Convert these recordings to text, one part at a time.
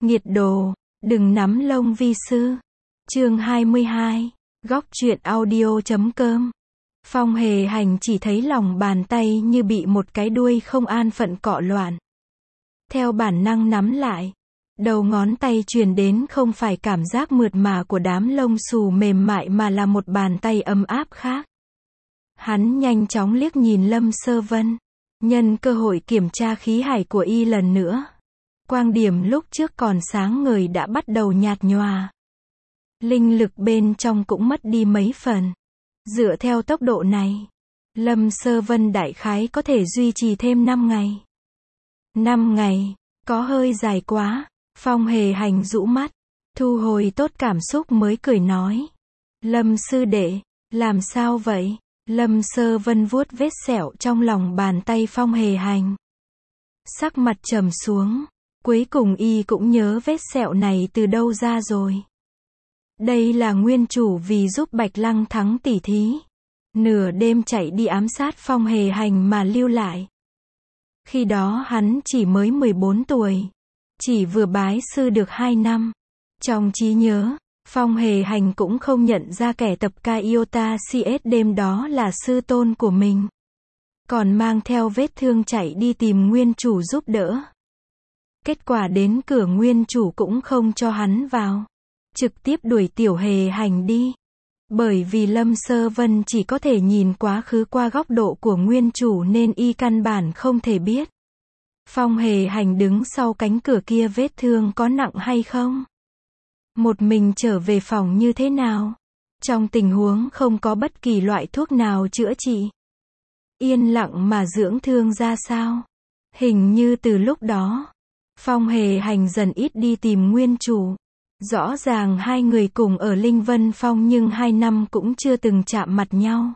Nghiệt đồ, đừng nắm lông vi sư. Chương 22, góc truyện audio.com. Phong Hề Hành chỉ thấy lòng bàn tay như bị một cái đuôi không an phận cọ loạn. Theo bản năng nắm lại, đầu ngón tay truyền đến không phải cảm giác mượt mà của đám lông xù mềm mại mà là một bàn tay ấm áp khác. Hắn nhanh chóng liếc nhìn Lâm Sơ Vân, nhân cơ hội kiểm tra khí hải của y lần nữa. Quang điểm lúc trước còn sáng ngời đã bắt đầu nhạt nhòa. Linh lực bên trong cũng mất đi mấy phần. Dựa theo tốc độ này, Lâm Sơ Vân đại khái có thể duy trì thêm 5 ngày. 5 ngày, có hơi dài quá. Phong Hề Hành rũ mắt, thu hồi tốt cảm xúc mới cười nói. Lâm sư đệ, làm sao vậy? Lâm Sơ Vân vuốt vết sẹo trong lòng bàn tay Phong Hề Hành. Sắc mặt trầm xuống, cuối cùng y cũng nhớ vết sẹo này từ đâu ra rồi. Đây là nguyên chủ vì giúp Bạch Lăng thắng tỷ thí, nửa đêm chạy đi ám sát Phong Hề Hành mà lưu lại. Khi đó hắn chỉ mới 14 tuổi, chỉ vừa bái sư được 2 năm. Trong trí nhớ, Phong Hề Hành cũng không nhận ra kẻ tập ca Iota CS đêm đó là sư tôn của mình. Còn mang theo vết thương chạy đi tìm nguyên chủ giúp đỡ. Kết quả đến cửa nguyên chủ cũng không cho hắn vào. Trực tiếp đuổi Tiểu Hề Hành đi. Bởi vì Lâm Sơ Vân chỉ có thể nhìn quá khứ qua góc độ của nguyên chủ nên y căn bản không thể biết. Phong Hề Hành đứng sau cánh cửa kia vết thương có nặng hay không? Một mình trở về phòng như thế nào? Trong tình huống không có bất kỳ loại thuốc nào chữa trị. Yên lặng mà dưỡng thương ra sao? Hình như từ lúc đó, Phong Hề Hành dần ít đi tìm nguyên chủ. Rõ ràng hai người cùng ở Linh Vân Phong nhưng 2 năm cũng chưa từng chạm mặt nhau.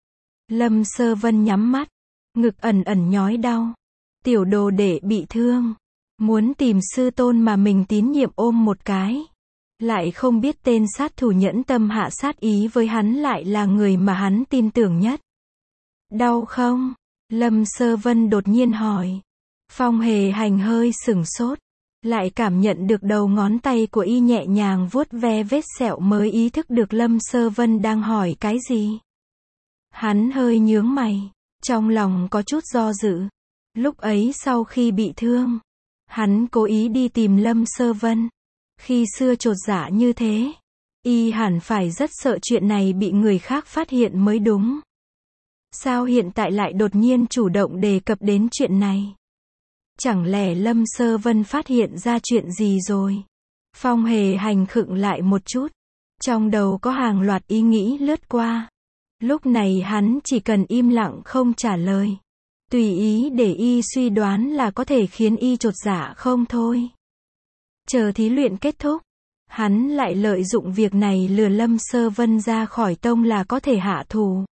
Lâm Sơ Vân nhắm mắt, ngực ẩn ẩn nhói đau. Tiểu đồ đệ bị thương, muốn tìm sư tôn mà mình tín nhiệm ôm một cái. Lại không biết tên sát thủ nhẫn tâm hạ sát ý với hắn lại là người mà hắn tin tưởng nhất. Đau không? Lâm Sơ Vân đột nhiên hỏi. Phong Hề Hành hơi sửng sốt, lại cảm nhận được đầu ngón tay của y nhẹ nhàng vuốt ve vết sẹo mới ý thức được Lâm Sơ Vân đang hỏi cái gì. Hắn hơi nhướng mày, trong lòng có chút do dự. Lúc ấy sau khi bị thương, hắn cố ý đi tìm Lâm Sơ Vân. Khi xưa chột dạ như thế, y hẳn phải rất sợ chuyện này bị người khác phát hiện mới đúng. Sao hiện tại lại đột nhiên chủ động đề cập đến chuyện này? Chẳng lẽ Lâm Sơ Vân phát hiện ra chuyện gì rồi? Phong Hề Hành khựng lại một chút. Trong đầu có hàng loạt ý nghĩ lướt qua. Lúc này hắn chỉ cần im lặng không trả lời. Tùy ý để y suy đoán là có thể khiến y chột dạ không thôi. Chờ thí luyện kết thúc, hắn lại lợi dụng việc này lừa Lâm Sơ Vân ra khỏi tông là có thể hạ thủ.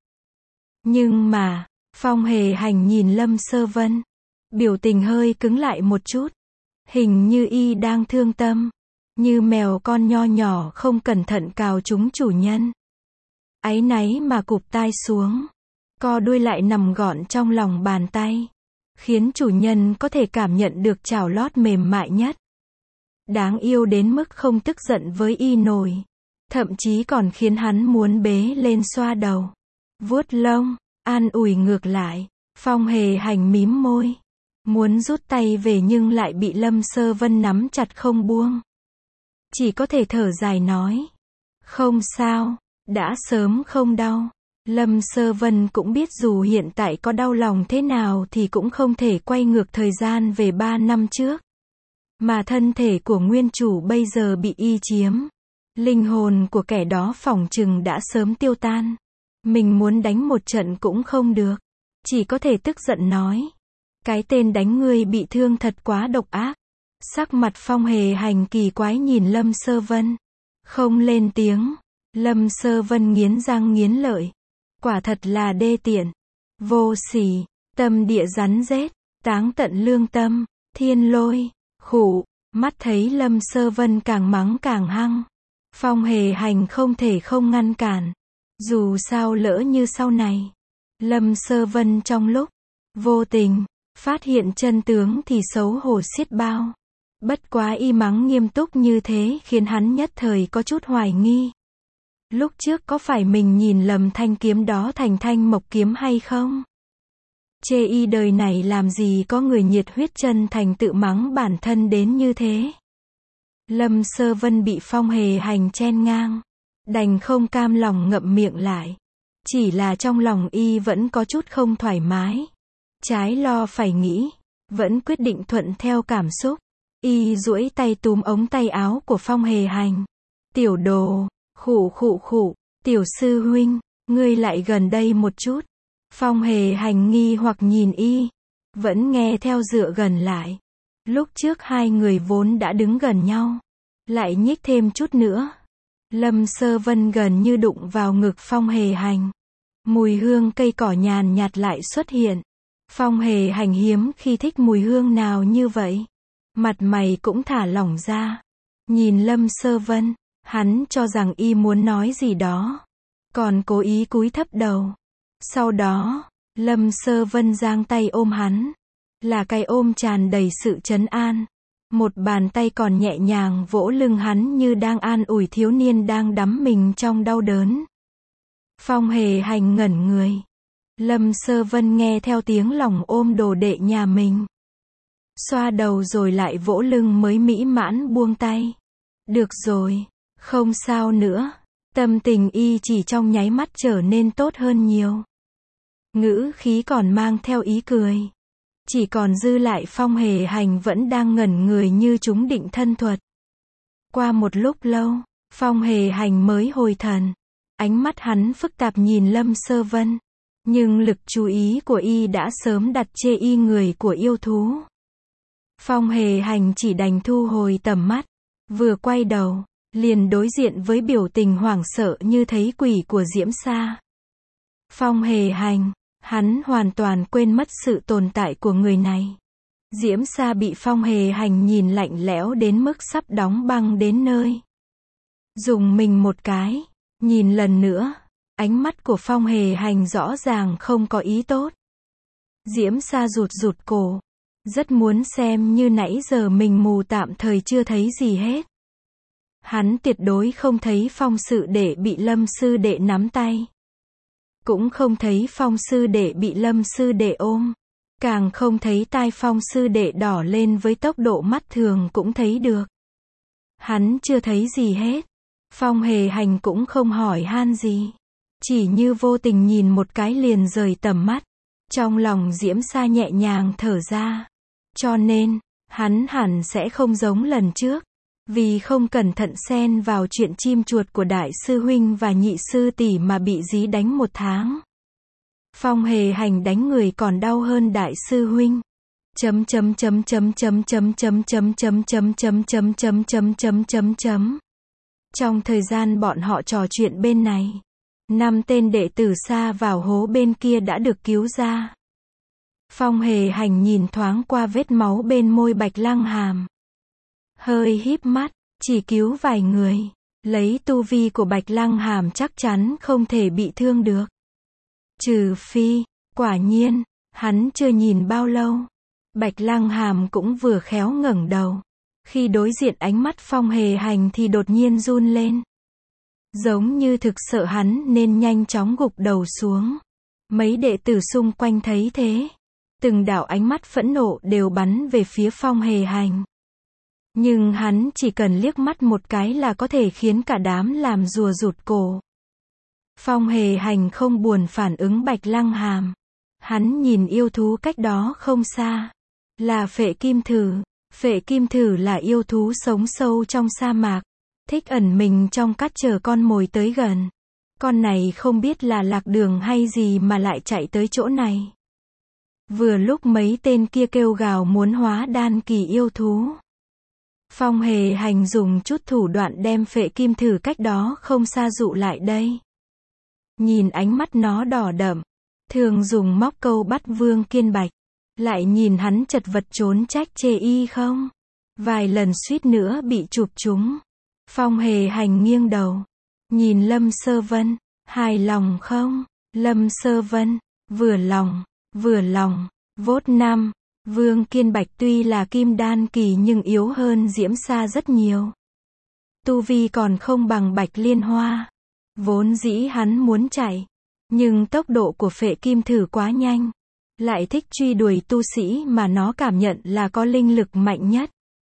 Nhưng mà, Phong Hề Hành nhìn Lâm Sơ Vân, biểu tình hơi cứng lại một chút. Hình như y đang thương tâm, như mèo con nho nhỏ không cẩn thận cào trúng chủ nhân. Áy náy mà cụp tai xuống, co đuôi lại nằm gọn trong lòng bàn tay, khiến chủ nhân có thể cảm nhận được chảo lót mềm mại nhất. Đáng yêu đến mức không tức giận với y nổi, thậm chí còn khiến hắn muốn bế lên xoa đầu, vuốt lông, an ủi ngược lại. Phong Hề Hành mím môi, muốn rút tay về nhưng lại bị Lâm Sơ Vân nắm chặt không buông. Chỉ có thể thở dài nói, không sao, đã sớm không đau. Lâm Sơ Vân cũng biết dù hiện tại có đau lòng thế nào thì cũng không thể quay ngược thời gian về 3 năm trước. Mà thân thể của nguyên chủ bây giờ bị y chiếm. Linh hồn của kẻ đó phỏng chừng đã sớm tiêu tan. Mình muốn đánh một trận cũng không được. Chỉ có thể tức giận nói. Cái tên đánh ngươi bị thương thật quá độc ác. Sắc mặt Phong Hề Hành kỳ quái nhìn Lâm Sơ Vân. Không lên tiếng. Lâm Sơ Vân nghiến răng nghiến lợi. Quả thật là đê tiện. Vô sỉ. Tâm địa rắn rết. Táng tận lương tâm. Thiên lôi. Khụ. Mắt thấy Lâm Sơ Vân càng mắng càng hăng. Phong Hề Hành không thể không ngăn cản. Dù sao lỡ như sau này, Lâm Sơ Vân trong lúc vô tình phát hiện chân tướng thì xấu hổ xiết bao. Bất quá y mắng nghiêm túc như thế khiến hắn nhất thời có chút hoài nghi. Lúc trước có phải mình nhìn lầm thanh kiếm đó thành Thanh Mộc kiếm hay không? Chê y đời này làm gì có người nhiệt huyết chân thành tự mắng bản thân đến như thế. Lâm Sơ Vân bị Phong Hề Hành chen ngang, đành không cam lòng ngậm miệng lại. Chỉ là trong lòng y vẫn có chút không thoải mái. Trái lo phải nghĩ, vẫn quyết định thuận theo cảm xúc. Y duỗi tay túm ống tay áo của Phong Hề Hành. Tiểu đồ, khụ khụ khụ, tiểu sư huynh, ngươi lại gần đây một chút. Phong Hề Hành nghi hoặc nhìn y, vẫn nghe theo dựa gần lại. Lúc trước hai người vốn đã đứng gần nhau, lại nhích thêm chút nữa. Lâm Sơ Vân gần như đụng vào ngực Phong Hề Hành. Mùi hương cây cỏ nhàn nhạt lại xuất hiện. Phong Hề Hành hiếm khi thích mùi hương nào như vậy. Mặt mày cũng thả lỏng ra. Nhìn Lâm Sơ Vân, hắn cho rằng y muốn nói gì đó, còn cố ý cúi thấp đầu. Sau đó, Lâm Sơ Vân giang tay ôm hắn. Là cái ôm tràn đầy sự trấn an. Một bàn tay còn nhẹ nhàng vỗ lưng hắn như đang an ủi thiếu niên đang đắm mình trong đau đớn. Phong Hề Hành ngẩn người. Lâm Sơ Vân nghe theo tiếng lòng ôm đồ đệ nhà mình. Xoa đầu rồi lại vỗ lưng mới mỹ mãn buông tay. Được rồi, không sao nữa. Tâm tình y chỉ trong nháy mắt trở nên tốt hơn nhiều. Ngữ khí còn mang theo ý cười. Chỉ còn dư lại Phong Hề Hành vẫn đang ngẩn người như chúng định thân thuật. Qua một lúc lâu, Phong Hề Hành mới hồi thần. Ánh mắt hắn phức tạp nhìn Lâm Sơ Vân. Nhưng lực chú ý của y đã sớm đặt chê y người của yêu thú. Phong Hề Hành chỉ đành thu hồi tầm mắt. Vừa quay đầu, liền đối diện với biểu tình hoảng sợ như thấy quỷ của Diễm Sa. Phong Hề Hành, hắn hoàn toàn quên mất sự tồn tại của người này. Diễm Sa bị Phong Hề Hành nhìn lạnh lẽo đến mức sắp đóng băng đến nơi. Dùng mình một cái, nhìn lần nữa, ánh mắt của Phong Hề Hành rõ ràng không có ý tốt. Diễm Sa rụt rụt cổ, rất muốn xem như nãy giờ mình mù tạm thời chưa thấy gì hết. Hắn tuyệt đối không thấy Phong sư đệ bị Lâm sư đệ nắm tay. Cũng không thấy Phong sư đệ bị Lâm sư đệ ôm. Càng không thấy tai Phong sư đệ đỏ lên với tốc độ mắt thường cũng thấy được. Hắn chưa thấy gì hết. Phong Hề Hành cũng không hỏi han gì. Chỉ như vô tình nhìn một cái liền rời tầm mắt. Trong lòng Diễm Sa nhẹ nhàng thở ra. Cho nên, hắn hẳn sẽ không giống lần trước. Vì không cẩn thận xen vào chuyện chim chuột của đại sư huynh và nhị sư tỷ mà bị dí đánh 1 tháng. Phong Hề Hành đánh người còn đau hơn đại sư huynh. Trong thời gian bọn họ trò chuyện bên này, 5 tên đệ tử xa vào hố bên kia đã được cứu ra. Phong Hề Hành nhìn thoáng qua vết máu bên môi Bạch Lăng Hàm. Hơi híp mắt, chỉ cứu vài người. Lấy tu vi của Bạch Lăng Hàm chắc chắn không thể bị thương được. Trừ phi, quả nhiên, hắn chưa nhìn bao lâu. Bạch Lăng Hàm cũng vừa khéo ngẩng đầu. Khi đối diện ánh mắt Phong Hề Hành thì đột nhiên run lên. Giống như thực sợ hắn nên nhanh chóng gục đầu xuống. Mấy đệ tử xung quanh thấy thế. Từng đạo ánh mắt phẫn nộ đều bắn về phía Phong Hề Hành. Nhưng hắn chỉ cần liếc mắt một cái là có thể khiến cả đám làm rùa rụt cổ. Phong Hề Hành không buồn phản ứng Bạch Lăng Hàm. Hắn nhìn yêu thú cách đó không xa. Là phệ kim thử. Phệ kim thử là yêu thú sống sâu trong sa mạc. Thích ẩn mình trong cát chờ con mồi tới gần. Con này không biết là lạc đường hay gì mà lại chạy tới chỗ này. Vừa lúc mấy tên kia kêu gào muốn hóa đan kỳ yêu thú. Phong Hề Hành dùng chút thủ đoạn đem phệ kim thử cách đó không xa dụ lại đây. Nhìn ánh mắt nó đỏ đậm, thường dùng móc câu bắt Vương Kiên Bạch. Lại nhìn hắn chật vật trốn trách chê y không. Vài lần suýt nữa bị chụp trúng. Phong Hề Hành nghiêng đầu. Nhìn Lâm Sơ Vân, hài lòng không? Lâm Sơ Vân, vừa lòng, vốt 5. Vương Kiên Bạch tuy là kim đan kỳ nhưng yếu hơn Diễm Sa rất nhiều. Tu vi còn không bằng Bạch Liên Hoa. Vốn dĩ hắn muốn chạy, nhưng tốc độ của Phệ Kim Thử quá nhanh. Lại thích truy đuổi tu sĩ mà nó cảm nhận là có linh lực mạnh nhất.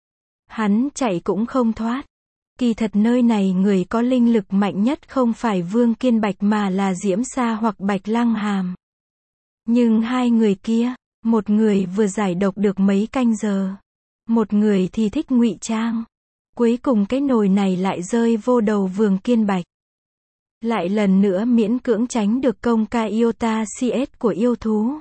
Hắn chạy cũng không thoát. Kỳ thật nơi này người có linh lực mạnh nhất không phải Vương Kiên Bạch mà là Diễm Sa hoặc Bạch Lăng Hàm. Nhưng hai người kia, một người vừa giải độc được mấy canh giờ, một người thì thích ngụy trang. Cuối cùng cái nồi này lại rơi vô đầu Vương Kiên Bạch. Lại lần nữa miễn cưỡng tránh được công ca Iota CS của yêu thú.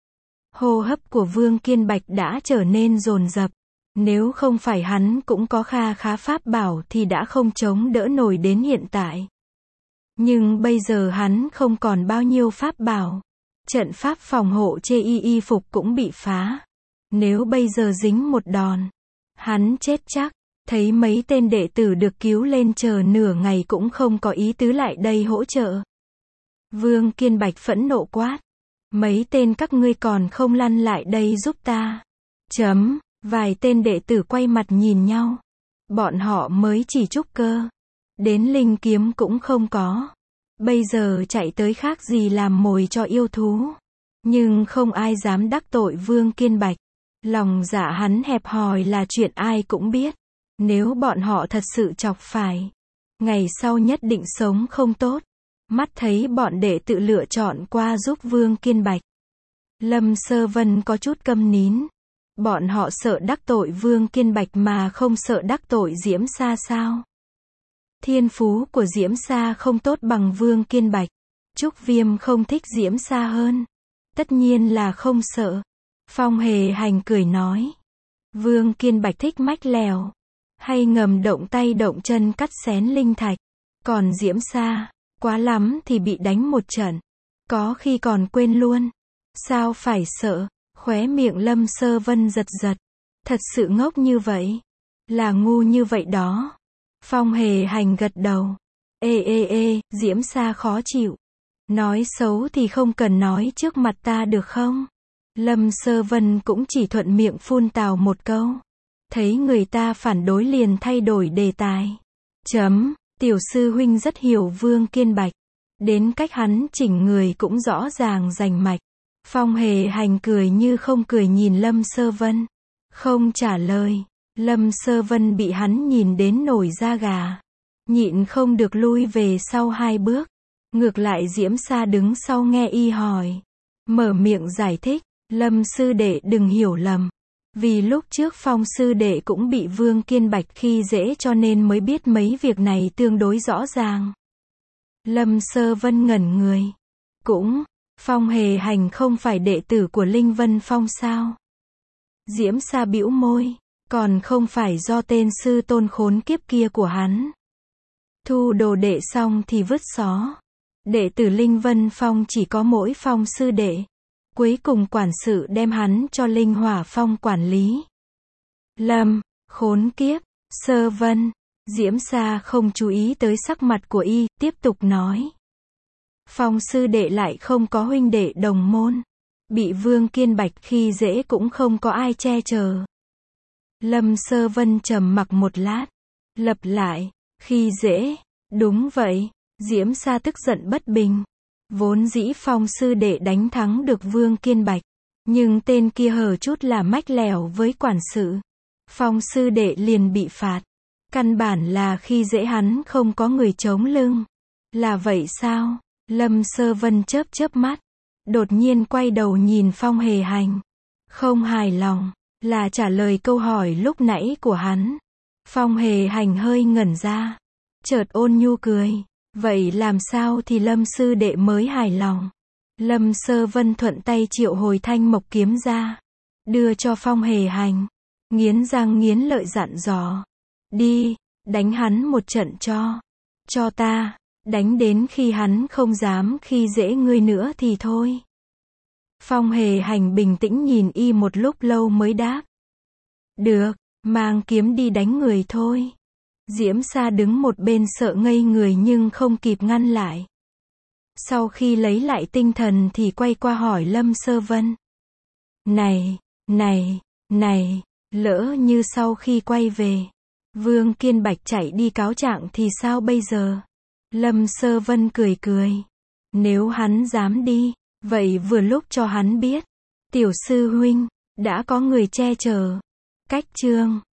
Hô hấp của Vương Kiên Bạch đã trở nên dồn dập. Nếu không phải hắn cũng có kha khá pháp bảo thì đã không chống đỡ nổi đến hiện tại. Nhưng bây giờ hắn không còn bao nhiêu pháp bảo. Trận pháp phòng hộ chê y phục cũng bị phá. Nếu bây giờ dính một đòn, hắn chết chắc. Thấy mấy tên đệ tử được cứu lên chờ nửa ngày cũng không có ý tứ lại đây hỗ trợ. Vương Kiên Bạch phẫn nộ quát. Mấy tên các ngươi còn không lăn lại đây giúp ta. Vài tên đệ tử quay mặt nhìn nhau. Bọn họ mới chỉ trúc cơ. Đến linh kiếm cũng không có. Bây giờ chạy tới khác gì làm mồi cho yêu thú. Nhưng không ai dám đắc tội Vương Kiên Bạch. Lòng dạ hắn hẹp hòi là chuyện ai cũng biết. Nếu bọn họ thật sự chọc phải, ngày sau nhất định sống không tốt. Mắt thấy bọn đệ tự lựa chọn qua giúp Vương Kiên Bạch. Lâm Sơ Vân có chút câm nín. Bọn họ sợ đắc tội Vương Kiên Bạch mà không sợ đắc tội Diễm Sa sao? Thiên phú của Diễm Sa không tốt bằng Vương Kiên Bạch. Trúc Viêm không thích Diễm Sa hơn. Tất nhiên là không sợ. Phong Hề Hành cười nói. Vương Kiên Bạch thích mách lèo. Hay ngầm động tay động chân cắt xén linh thạch. Còn Diễm Sa, quá lắm thì bị đánh một trận. Có khi còn quên luôn. Sao phải sợ? Khóe miệng Lâm Sơ Vân giật giật. Thật sự ngốc như vậy. Là ngu như vậy đó. Phong Hề Hành gật đầu. Diễm Sa khó chịu. Nói xấu thì không cần nói trước mặt ta được không? Lâm Sơ Vân cũng chỉ thuận miệng phun tào một câu. Thấy người ta phản đối liền thay đổi đề tài. Tiểu sư huynh rất hiểu Vương Kiên Bạch. Đến cách hắn chỉnh người cũng rõ ràng rành mạch. Phong Hề Hành cười như không cười nhìn Lâm Sơ Vân. Không trả lời. Lâm Sơ Vân bị hắn nhìn đến nổi da gà. Nhịn không được lui về sau 2 bước. Ngược lại Diễm Sa đứng sau nghe y hỏi. Mở miệng giải thích. Lâm sư đệ đừng hiểu lầm. Vì lúc trước Phong sư đệ cũng bị Vương Kiên Bạch khi dễ cho nên mới biết mấy việc này tương đối rõ ràng. Lâm Sơ Vân ngẩn người. Cũng, Phong Hề Hành không phải đệ tử của Linh Vân Phong sao? Diễm Sa bĩu môi. Còn không phải do tên sư tôn khốn kiếp kia của hắn. Thu đồ đệ xong thì vứt xó. Đệ tử Linh Vân Phong chỉ có mỗi Phong sư đệ. Cuối cùng quản sự đem hắn cho Linh Hỏa Phong quản lý. Lâm, khốn kiếp, Sơ Vân. Diễm Sa không chú ý tới sắc mặt của y, tiếp tục nói. Phong sư đệ lại không có huynh đệ đồng môn. Bị Vương Kiên Bạch khi dễ cũng không có ai che chở. Lâm Sơ Vân trầm mặc một lát. Lặp lại, khi dễ. Đúng vậy. Diễm Sa tức giận bất bình. Vốn dĩ Phong sư đệ đánh thắng được Vương Kiên Bạch. Nhưng tên kia hở chút là mách lèo với quản sự. Phong sư đệ liền bị phạt. Căn bản là khi dễ hắn không có người chống lưng. Là vậy sao? Lâm Sơ Vân chớp chớp mắt. Đột nhiên quay đầu nhìn Phong Hề Hành. Không hài lòng. Là trả lời câu hỏi lúc nãy của hắn. Phong Hề Hành hơi ngẩn ra. Chợt ôn nhu cười. Vậy làm sao thì Lâm sư đệ mới hài lòng? Lâm Sơ Vân thuận tay triệu hồi thanh mộc kiếm ra. Đưa cho Phong Hề Hành. Nghiến răng nghiến lợi dặn dò. Đi, đánh hắn một trận cho ta. Đánh đến khi hắn không dám khi dễ ngươi nữa thì thôi. Phong Hề Hành bình tĩnh nhìn y một lúc lâu mới đáp. Được, mang kiếm đi đánh người thôi. Diễm Sa đứng một bên sợ ngây người nhưng không kịp ngăn lại. Sau khi lấy lại tinh thần thì quay qua hỏi Lâm Sơ Vân. Này, Này, lỡ như sau khi quay về, Vương Kiên Bạch chạy đi cáo trạng thì sao bây giờ? Lâm Sơ Vân cười. Nếu hắn dám đi, vậy vừa lúc cho hắn biết. Tiểu sư huynh, đã có người che chở. Cách chương